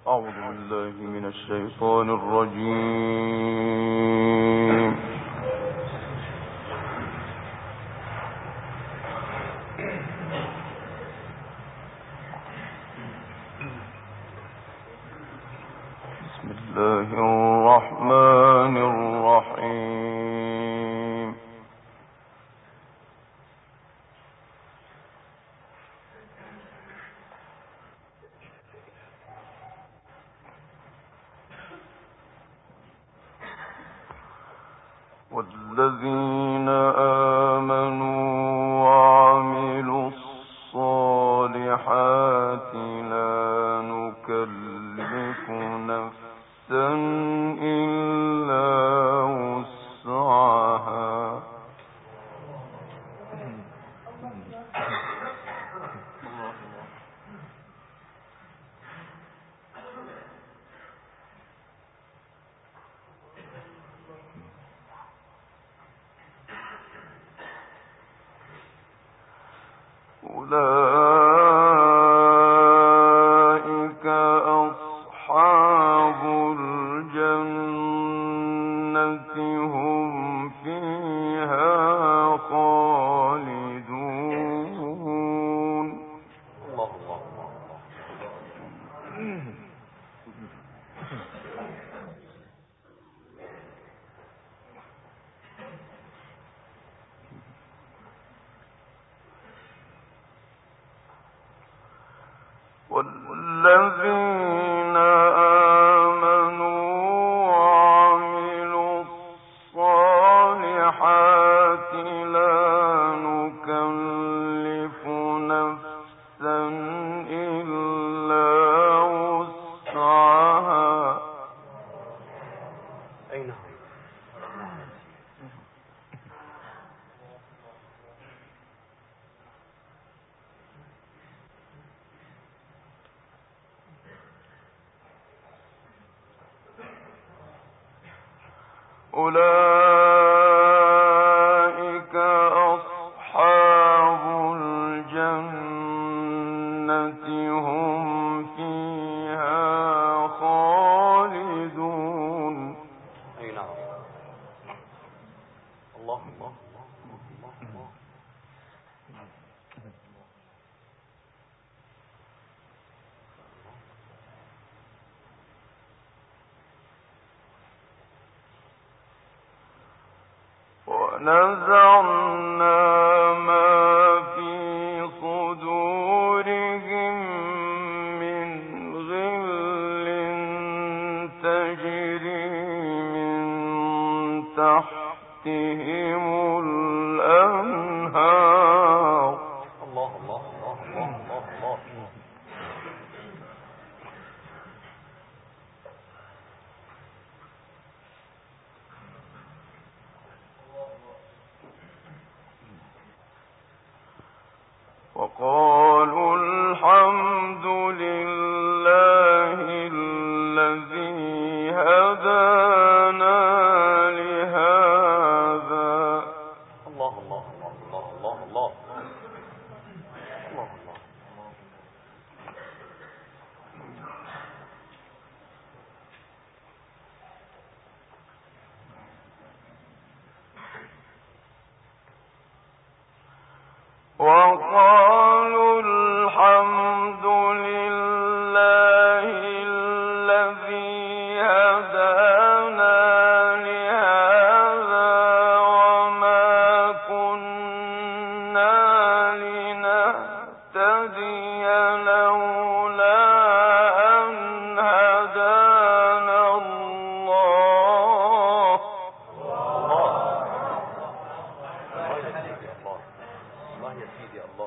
أعوذ بالله من الشيطان الرجيم. بسم الله الرحمن الرحيم. والذين آمنوا وعملوا الصالحات لا نكلف نفسا إلا وسعها أولئك أصحاب الجنة هم فيها خالدون. والذين آمنوا وعملوا الصالحات لا نكلف نفسا إلا وسعها. أولئك أصحاب الجنة هم فيها خالدون. أي نعم. الله الله الله الله. ونزعنا ما في صدورهم من غل تجري من تحتهم الأنهار. الله الله الله الله الله. وقالوا الحمد لله الذي هدانا لهذا. الله الله الله الله الله الله الله. وقالوا الحمد لله الذي هدانا لهذا وما كنا لنهتدي لولا أن هدانا الله. الله يا سيدي الله.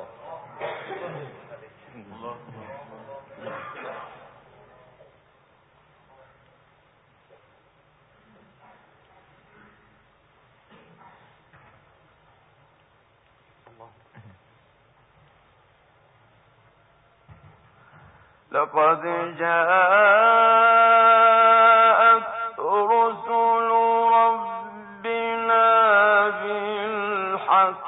لقد جاءت رسل ربنا بالحق.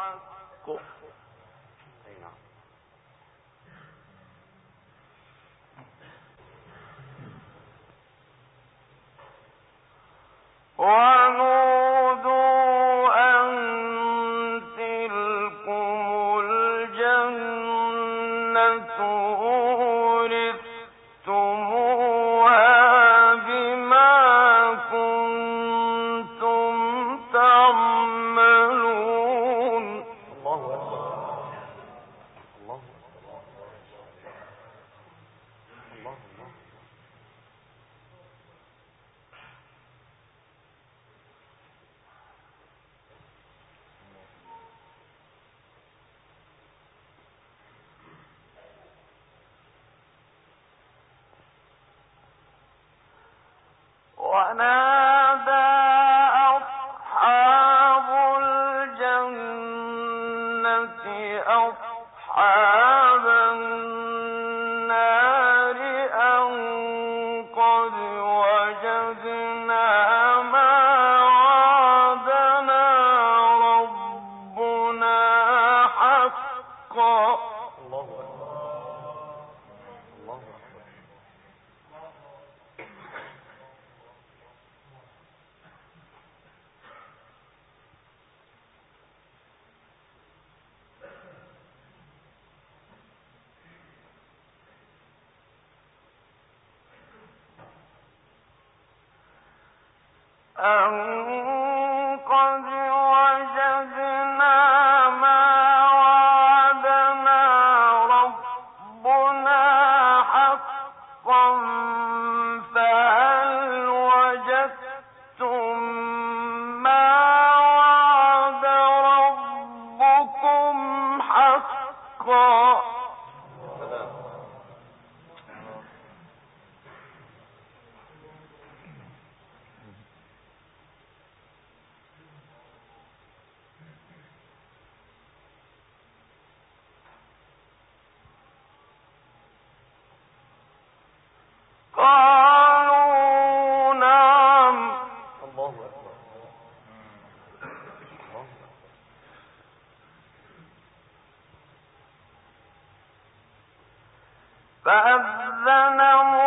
فأذن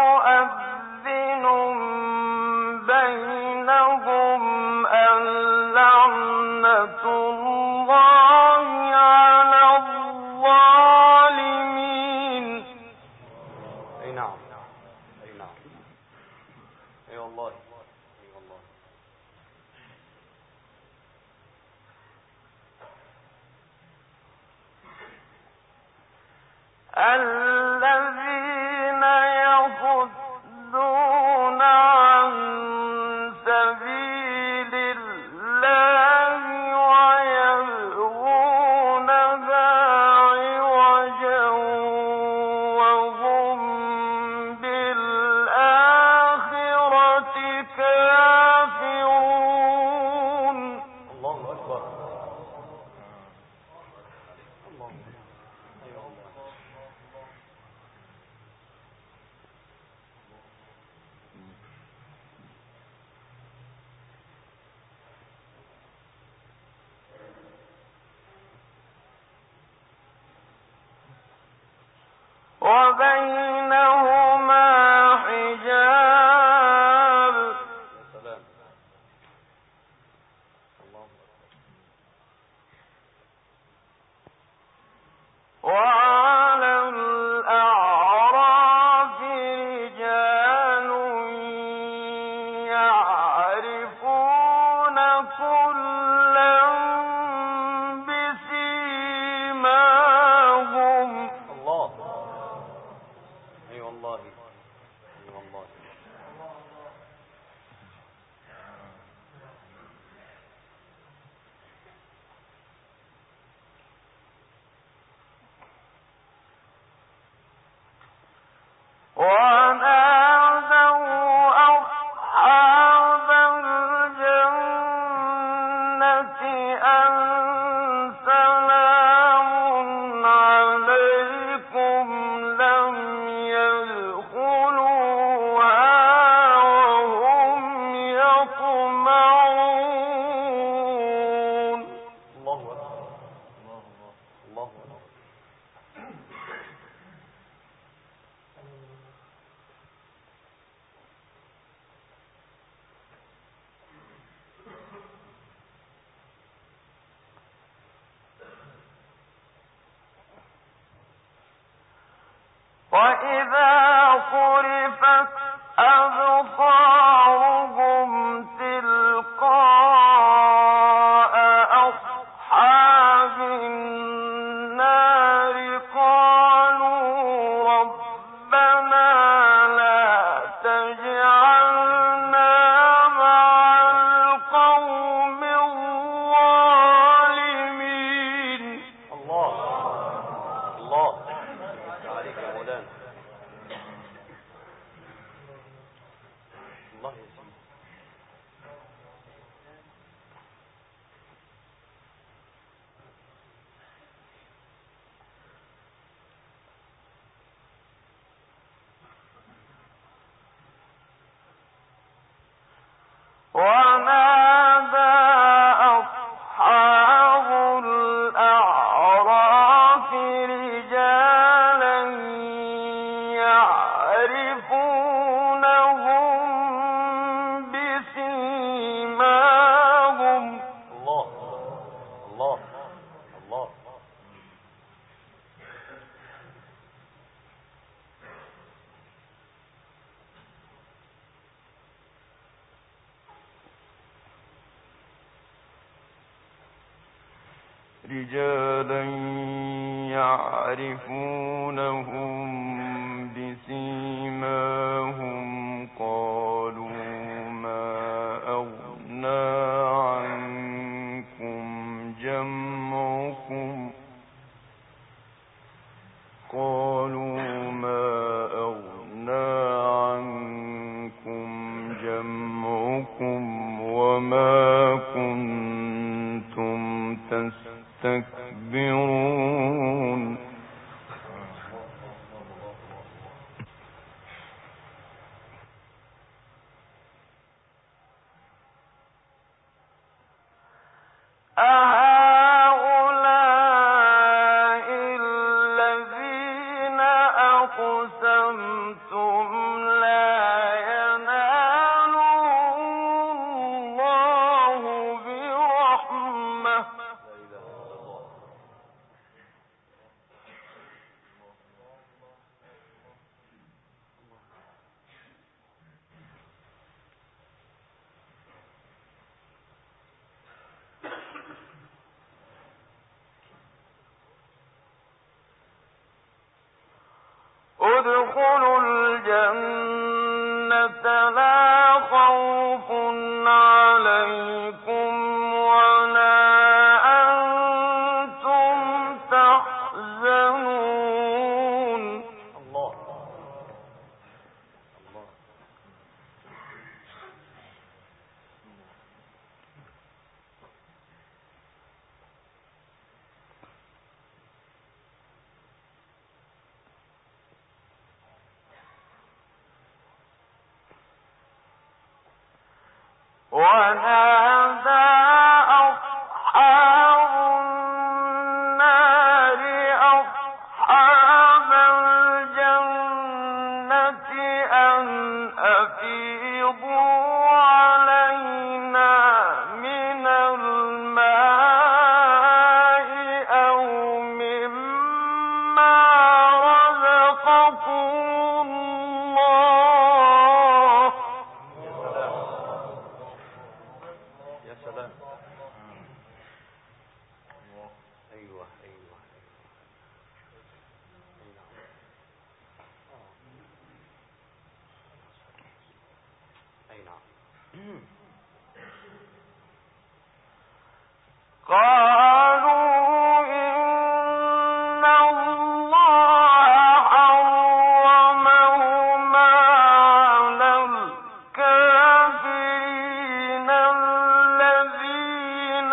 مؤذن بينهم اللعنة الله على الظالمين. أي نعم، أي نعم، أي والله، أي والله. الذين يصدون عن سبيل الله ويبغونها عوجا وهم بالآخرة كافرون. الله أكبر. الله أكبر. وبينهما حجاب. يا سلام. الله. وعلى الأعراف رجال يعرفون كلا بسيماهم. الله. أي والله، أي والله. ونادوا أصحاب الجنة أن سلام عليكم لم يدخلوها وإذا صرفت أبصارهم تلقاء أصحاب النار قالوا ربنا لا تجعلنا مع القوم الظالمين. الله الله عليك يا مولانا. الله يسلمك. ونادى أصحاب الأعراف رجالا يعرفونهم بسيماهم. الله الله الله. رجالا يعرفونهم بسيماهم قالوا ما أغنى عنكم جمعكم وما كنتم تستكبرون. أهؤلاء الذين أقسمتم لا ينالهم الله برحمة. ادخلوا الجنة لا خوف عليكم ولا أنتم تحزنون. الله الله. ونادى أصحاب النار أصحاب الجنة أن أفيضوا علينا من الماء أو مما رزقكم الله. يا سلام. ايوه ايوه اي نعم. قالوا إن الله حرمهما على الكافرين الذين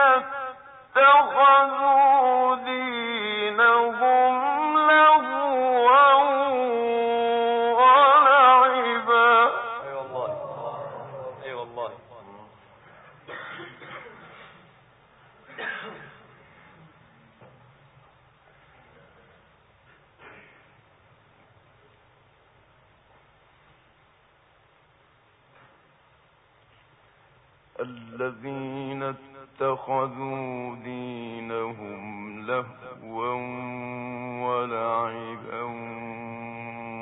اتخذوا دينهم لهوا ولعبا. اي والله اي والله. الذين اتخذوا دينهم لهوا ولعبا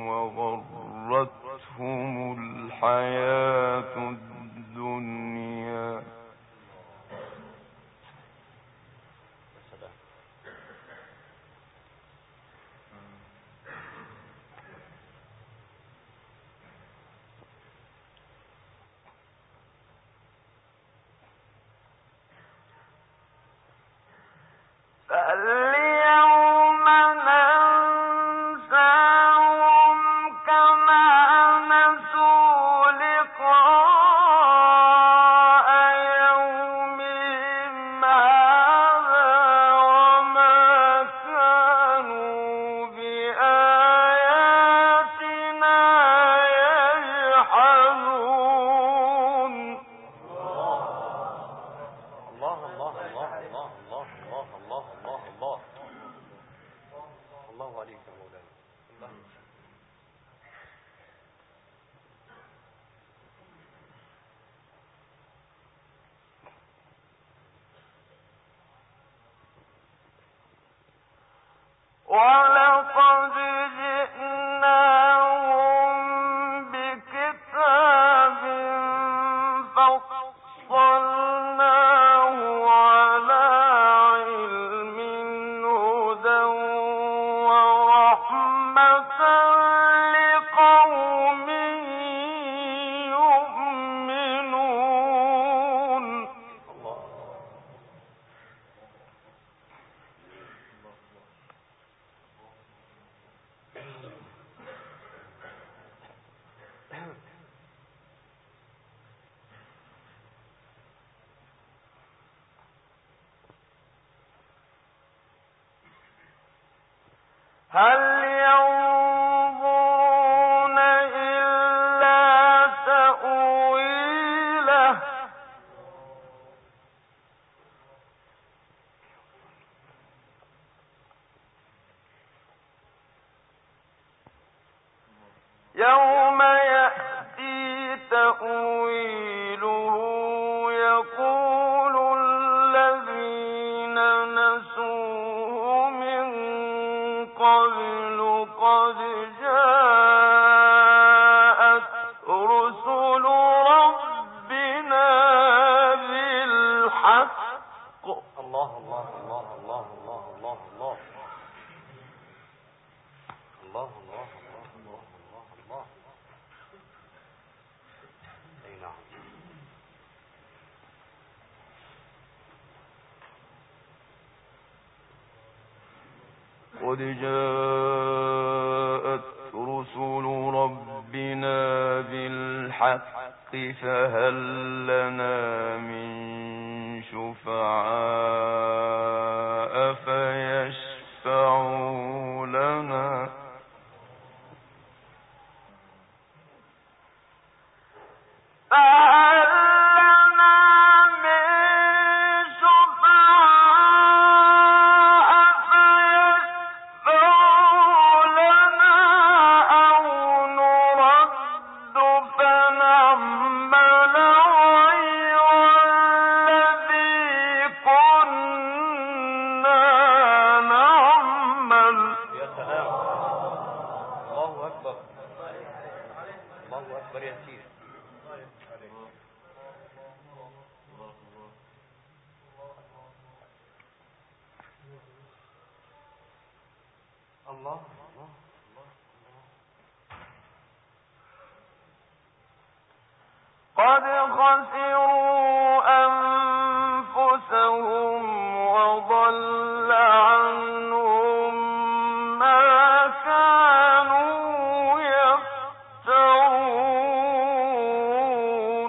الحياة الدنيا. فاليوم ننساهم كما نسوا لقاء يومهم هذا وما كانوا بآياتنا يجحدون. الله الله الله الله الله الله الله الله الله الله عليك يا مولانا. الله ولقد جئناهم بكتاب فصلناه على علم هدى ورحمة لقوم يؤمنون. هل ينظرون إلا تأويله يوم يأتي تأويله يقول الذين نسوه من قبل قد جاءت رسل ربنا بالحق. الله الله الله الله الله الله الله الله الله الله الله الله. اي نعم. قد جاءت رسل ربنا بالحق فهل لنا من شفعاء فيشفعوا لنا. يا سلام. الله أكبر. الله أكبر يا سيدي. الله الله قد خسروا أنفسهم وضل عنهم ما كانوا يفترون.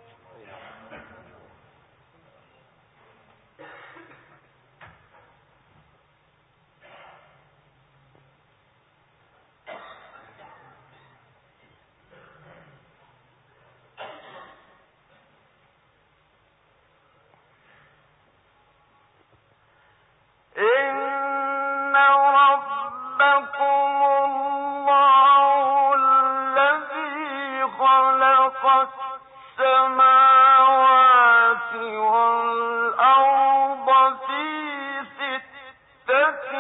إن ربكم الله الذي خلق السماوات والأرض في 6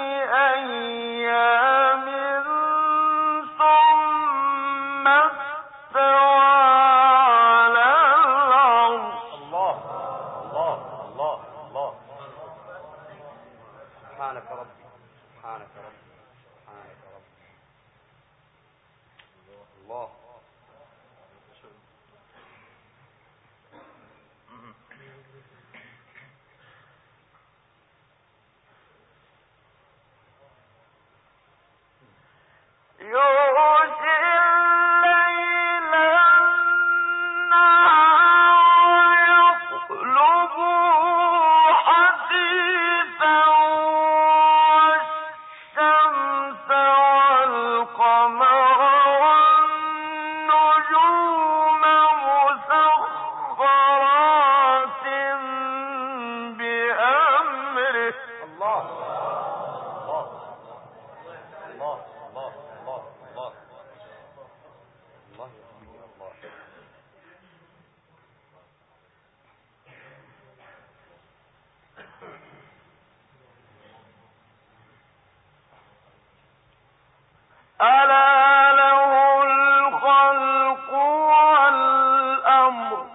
أيام ثم استوى ألا له الخلق والأمر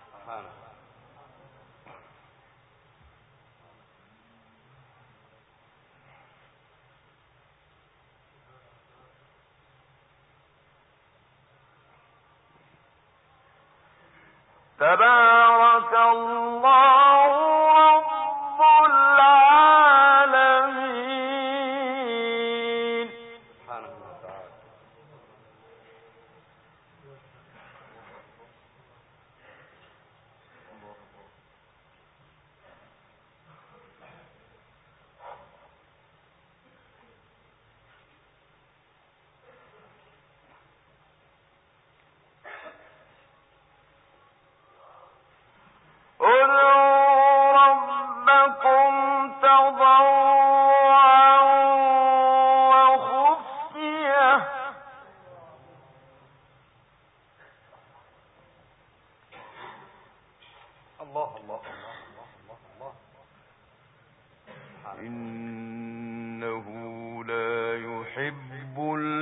تبارك الله رب العالمين. ادعوا ربكم تضرعا وخفية الله الله الله الله الله. إنه لا يحب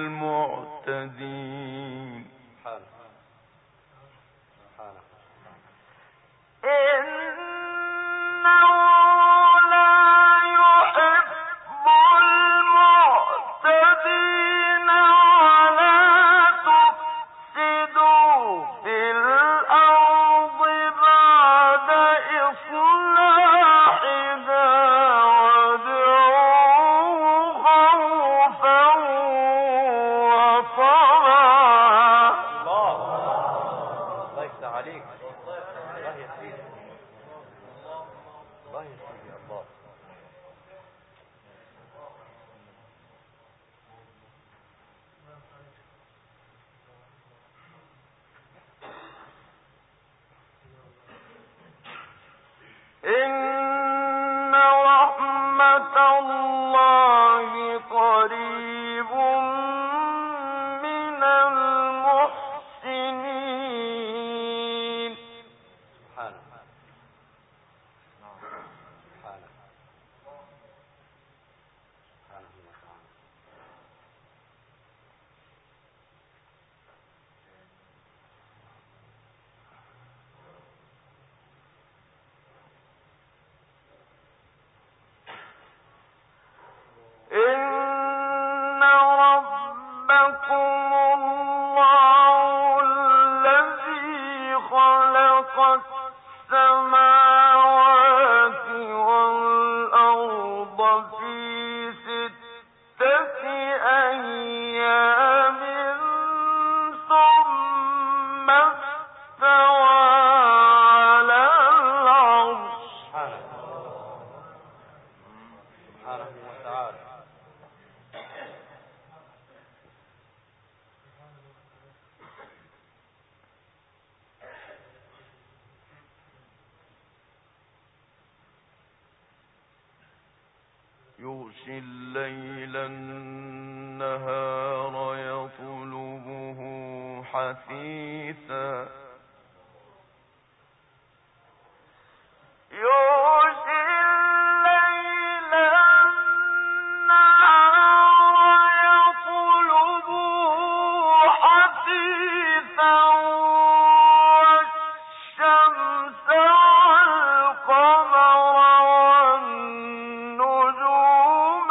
المعتدين. إنه لا يحب المعتدين ولا تفسدوا في الأرض بعد إصلاحها وادعوه خوفا وطمعا. الله يفتح عليك. الله يا سيدي. الله يا سيدي. الله. إن رحمة الله قريب من المحسنين. سبحانه. سبحانه. سبحانه وتعالى. إن ربكم الله الذي خلق السماوات والأرض في 6 أيام ثم استوى على العرش. سبحانه وتعالى. يغشي الليل النهار يطلبه حثيثا. يغشي الليل النهار يطلبه حثيثا والشمس والقمر والنجوم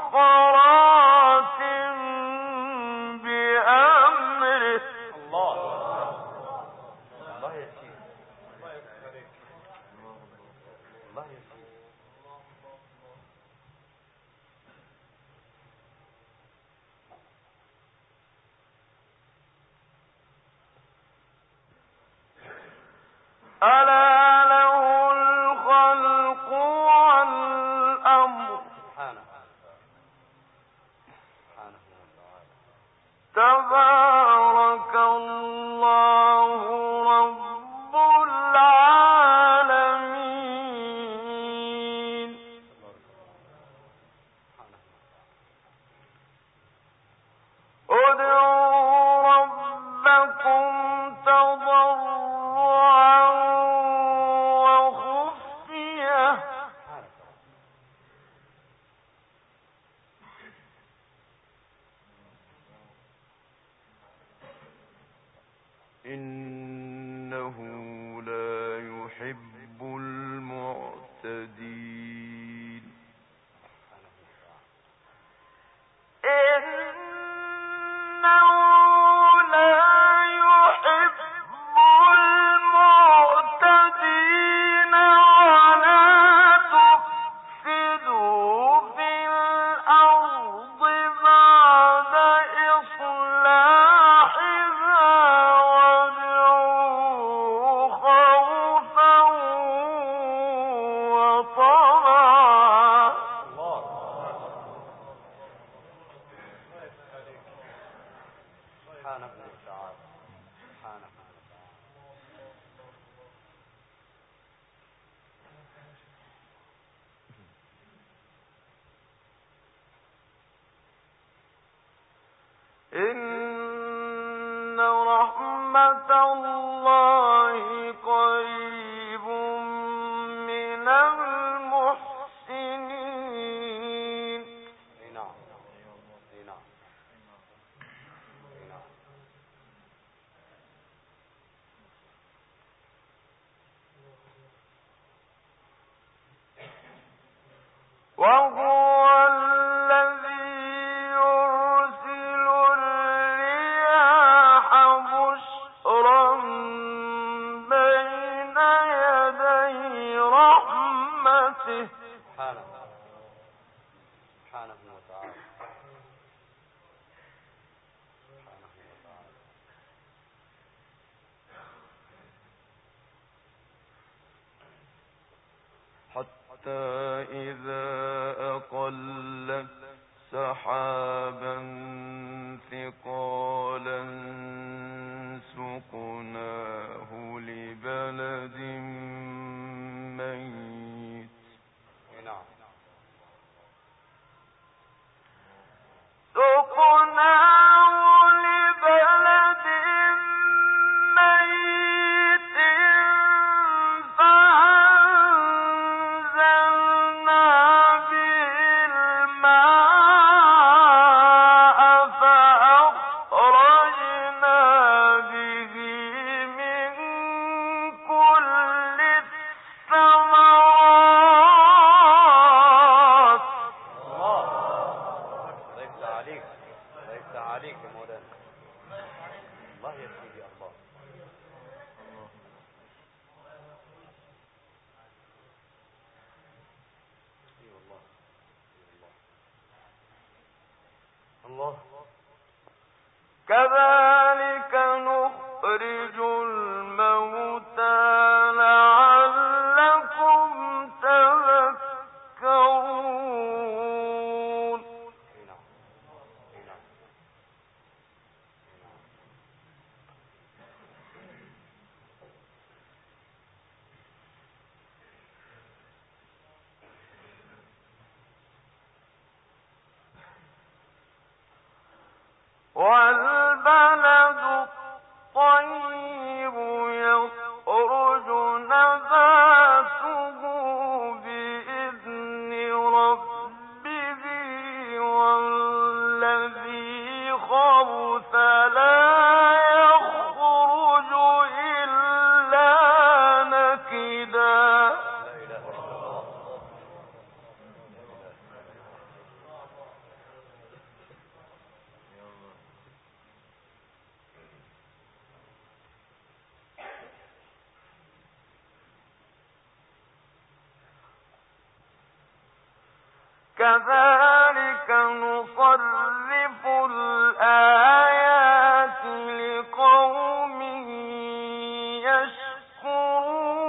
مسخرات بأمره. الله. ألا له الخلق والأمر تبارك الله رب العالمين. ادعوا ربكم تضرعا وخفية إنه لا يحب المعتدين. إنه لا يحب المعتدين ولا تفسدوا في الأرض بعد إصلاحها وادعوه خوفا وطمعا. إن رحمة الله قريب من المحسنين. وهو الذي يرسل الرياح بشرا بين يدي رحمته حتى إذا أقلت سحابا ثقالا سقناه لبلد ميت فأنزلنا به الماء فأخرجنا به من كل الثمرات. عليك يا مولانا. الله يا سيدي الله. الله كذلك نخرج الموتى لعلكم تذكرون. والبلد الطيب يخرج نباته بإذن ربه والذي خبث لا يخرج إلا نكدا. كذلك نصرف الآيات لقوم يشكرون.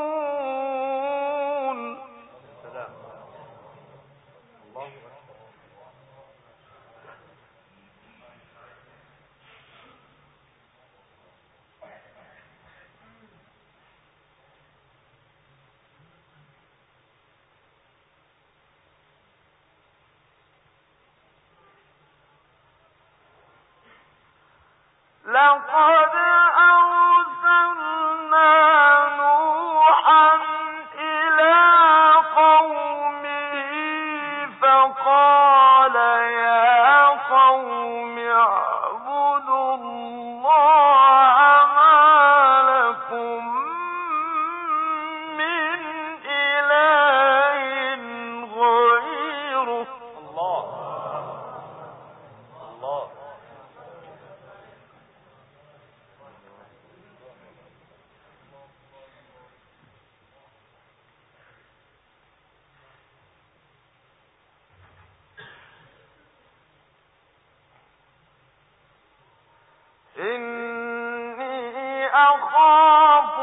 لقد أرسلنا نوحا إلى قومه فقال يا قوم اعبدوا الله ما لكم من إله غيره. الله الله إني أخاف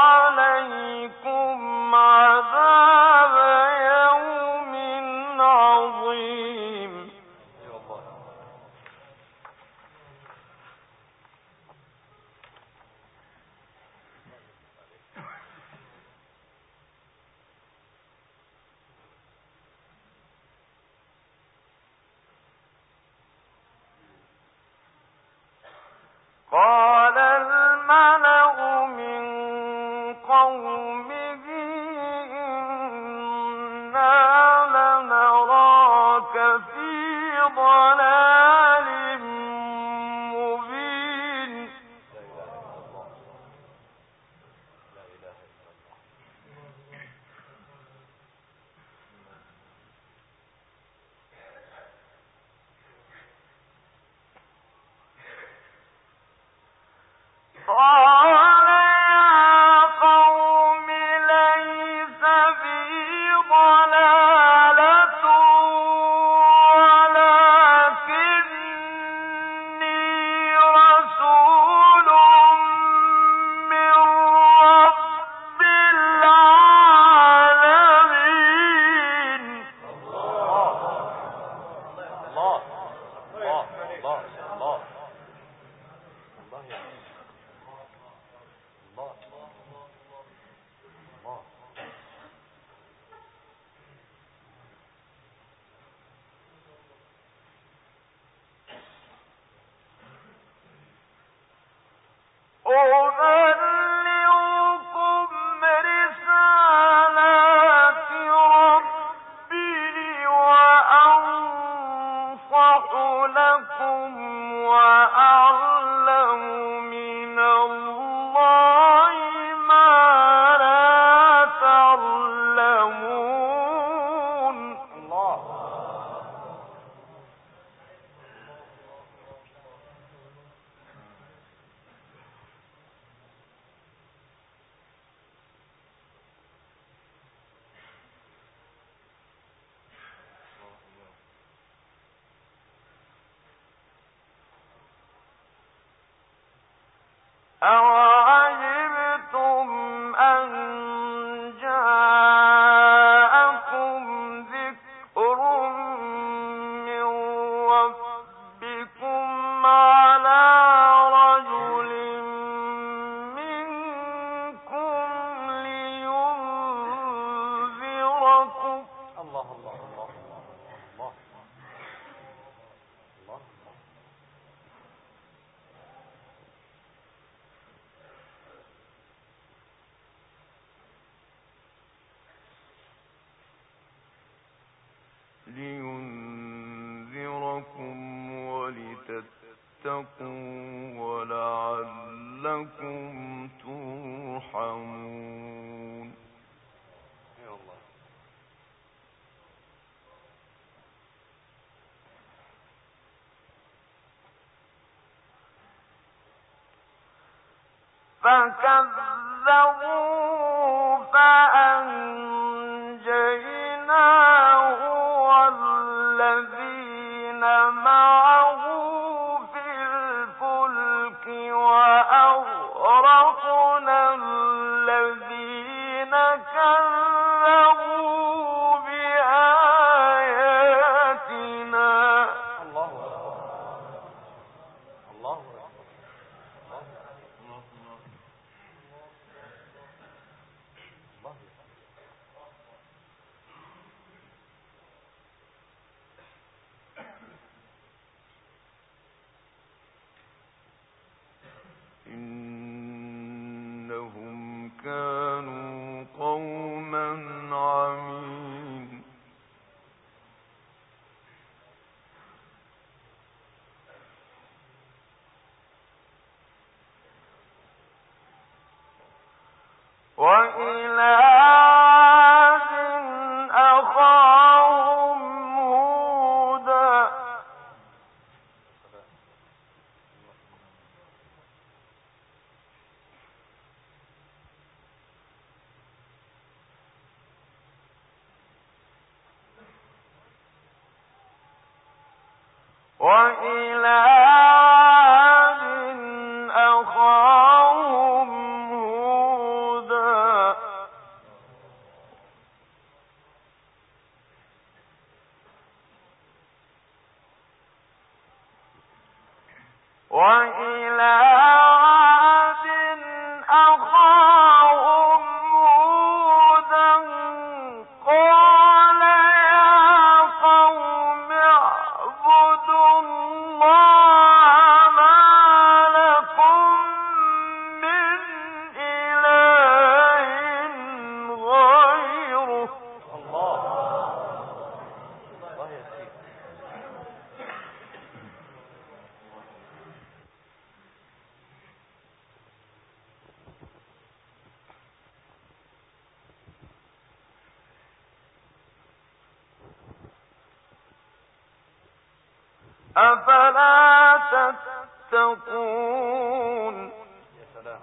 عليكم عذاب يوم عظيم. يا الله قال الملأ من قومه إنا لنراك في ضلال مبين. لا إله إلا الله قال يا قوم ليس بي ضلالة ولكني رسول من رب العالمين. الله الله الله الله الله يا الله الله أبلغكم رسالات ربي وأنصح لكم وأعلم من الله ما لا تعلمون. الله أَوَعَجِبْتُمْ أَن جَاءَكُمْ ذِكْرٌ مِّن رَّبِّكُمْ عَلَىٰ رَجُلٍ مِّنكُمْ لِيُنذِرَكُمْ ۚ الله الله الله الله الله لينذركم ولتتقوا ولعلكم ترحمون. يا الله فكذبوا فأنجيناه والذين معه في الفلك وأغرقنا الذين كذبوا بآياتنا. الله الله كانوا قوما عمين وإلى عاد أخاهم هودا وإلى عاد أخاهم هودا وإلى عاد أخاهم هودا قال يا قوم اعبدوا الله ما لكم من إله غيره الله يا سيدي. أفلا تتقون يا سلام.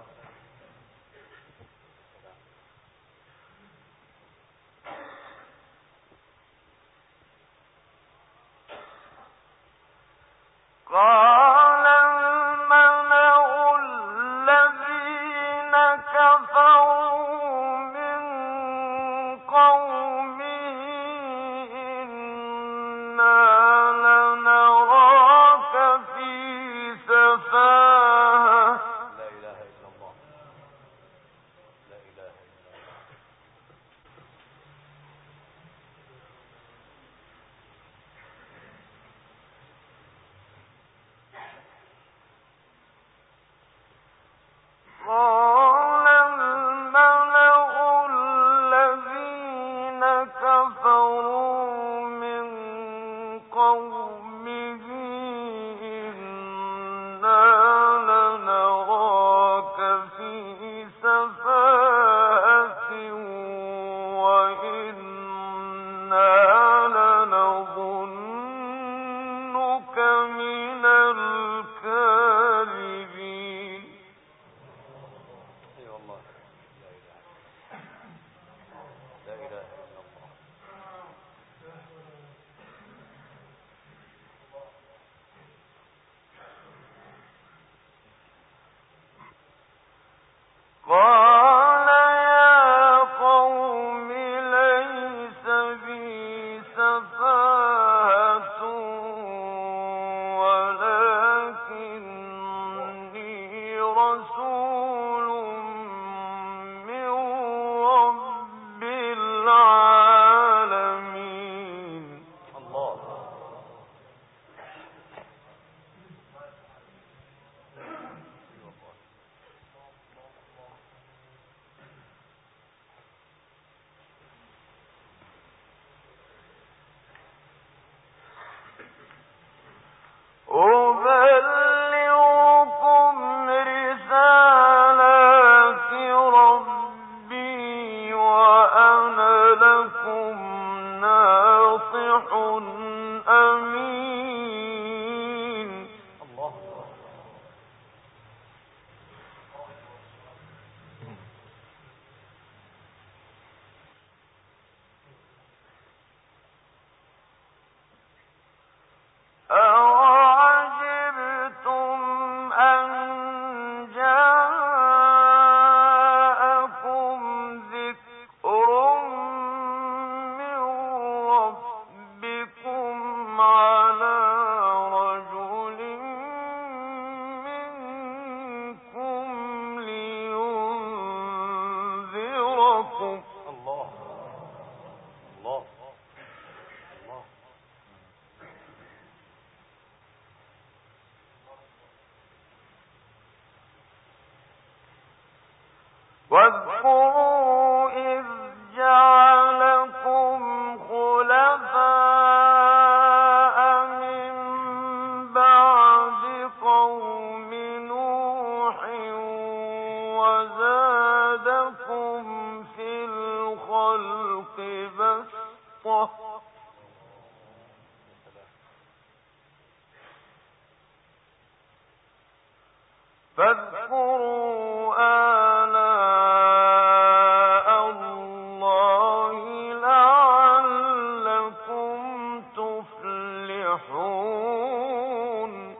قال الملأ الذين كفروا من قومه إنا لنراك في سفاهة لا إله إلا الله. لا إله إلا الله. قال الملأ الذين كفروا من قومه إنا لنراك في سفاهة وإنا لنظنك من الكاذبين اي والله. لا إله. لا إله إلا الله. قال واذكروا إذ جعلكم خلفاء من بعد قوم نوح وزادكم في الخلق بسطة فاذكروا آلاء الله لعلكم تفلحون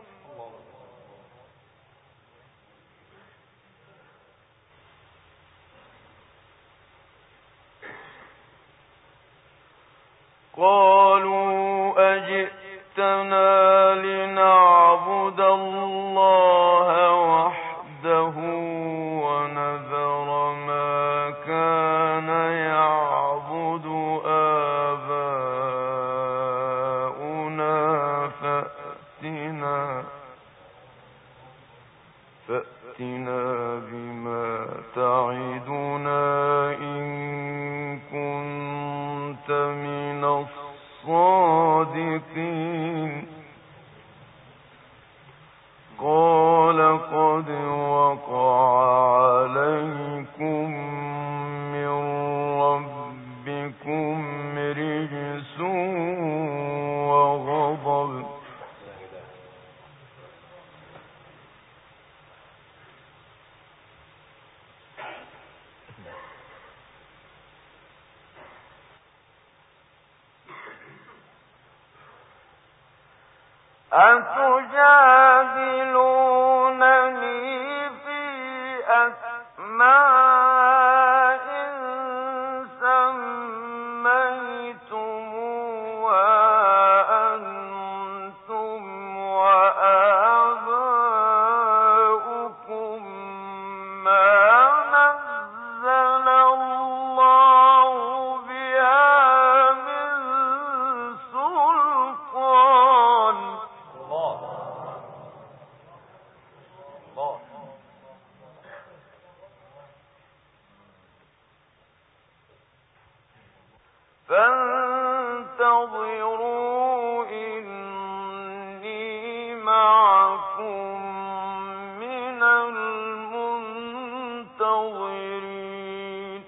قالوا أجئتنا لنعبد الله وحده ونذر ما كان يعبد آباؤنا فأتنا بما تعدنا إن كنت من الصادقين قال قد وقع عليكم من ربكم رجس وغضب أتجادلونني في أسماء سميتموها أنتم وآباؤكم ما نزل الله بها من سلطان فانتظروا إني معكم من المنتظرين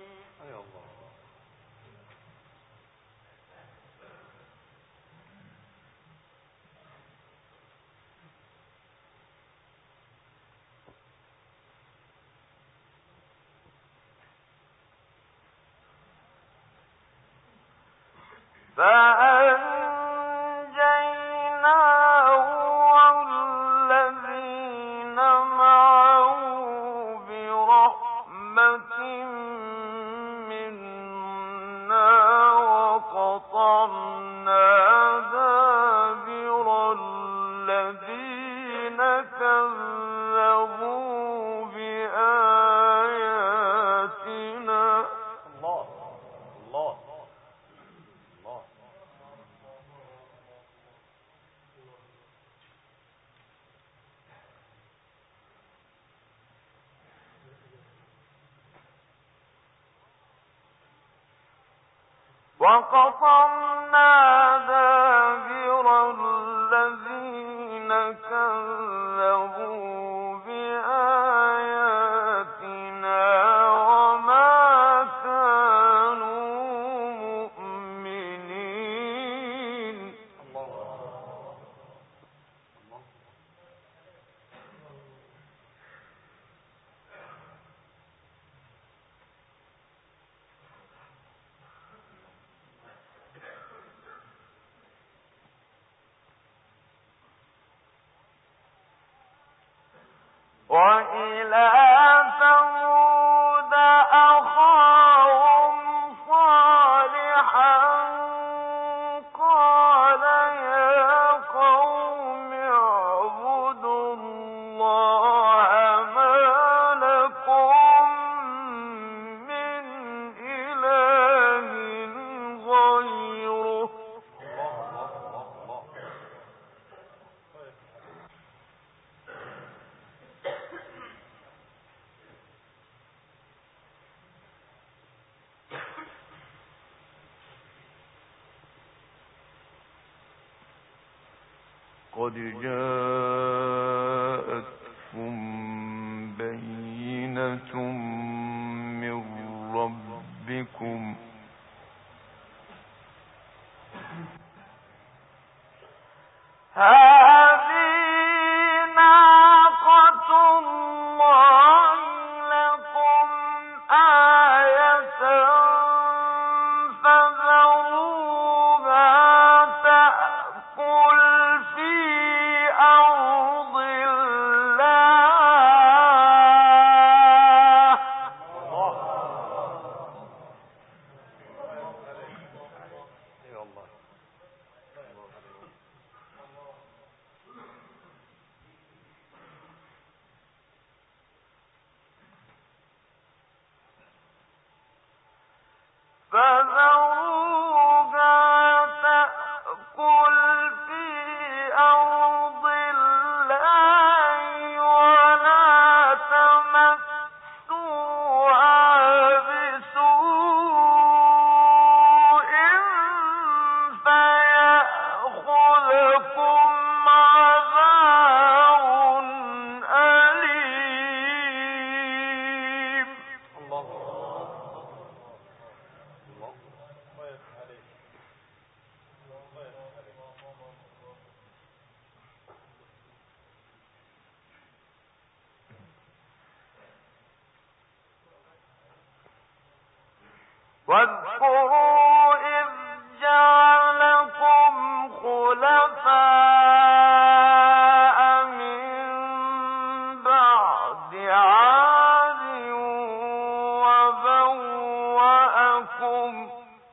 فأنجيناه والذين معه برحمة منا وقطعنا دابر الذين كذبوا بآياتنا وقطعنا دابر الذين كذبوا بآياتنا وما كانوا مؤمنين وإلى ثمود أخاهم صالحا قال يا قوم اعبدوا الله ما لكم من إله غيره قد جاءتكم بينة من ربكم واذكروا إذ جعلكم خلفاء من بعد عاد وبوأكم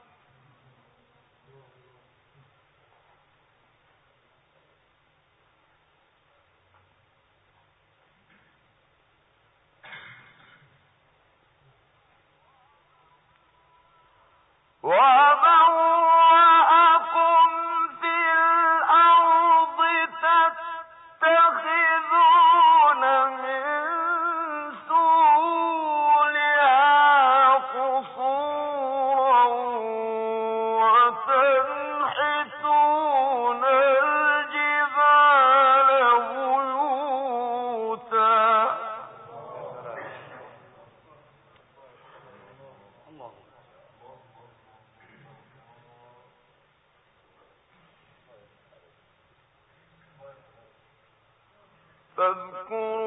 في الأرض تتخذون من سهولها قصورا وتنحتون الجبال بيوتا فاذكروا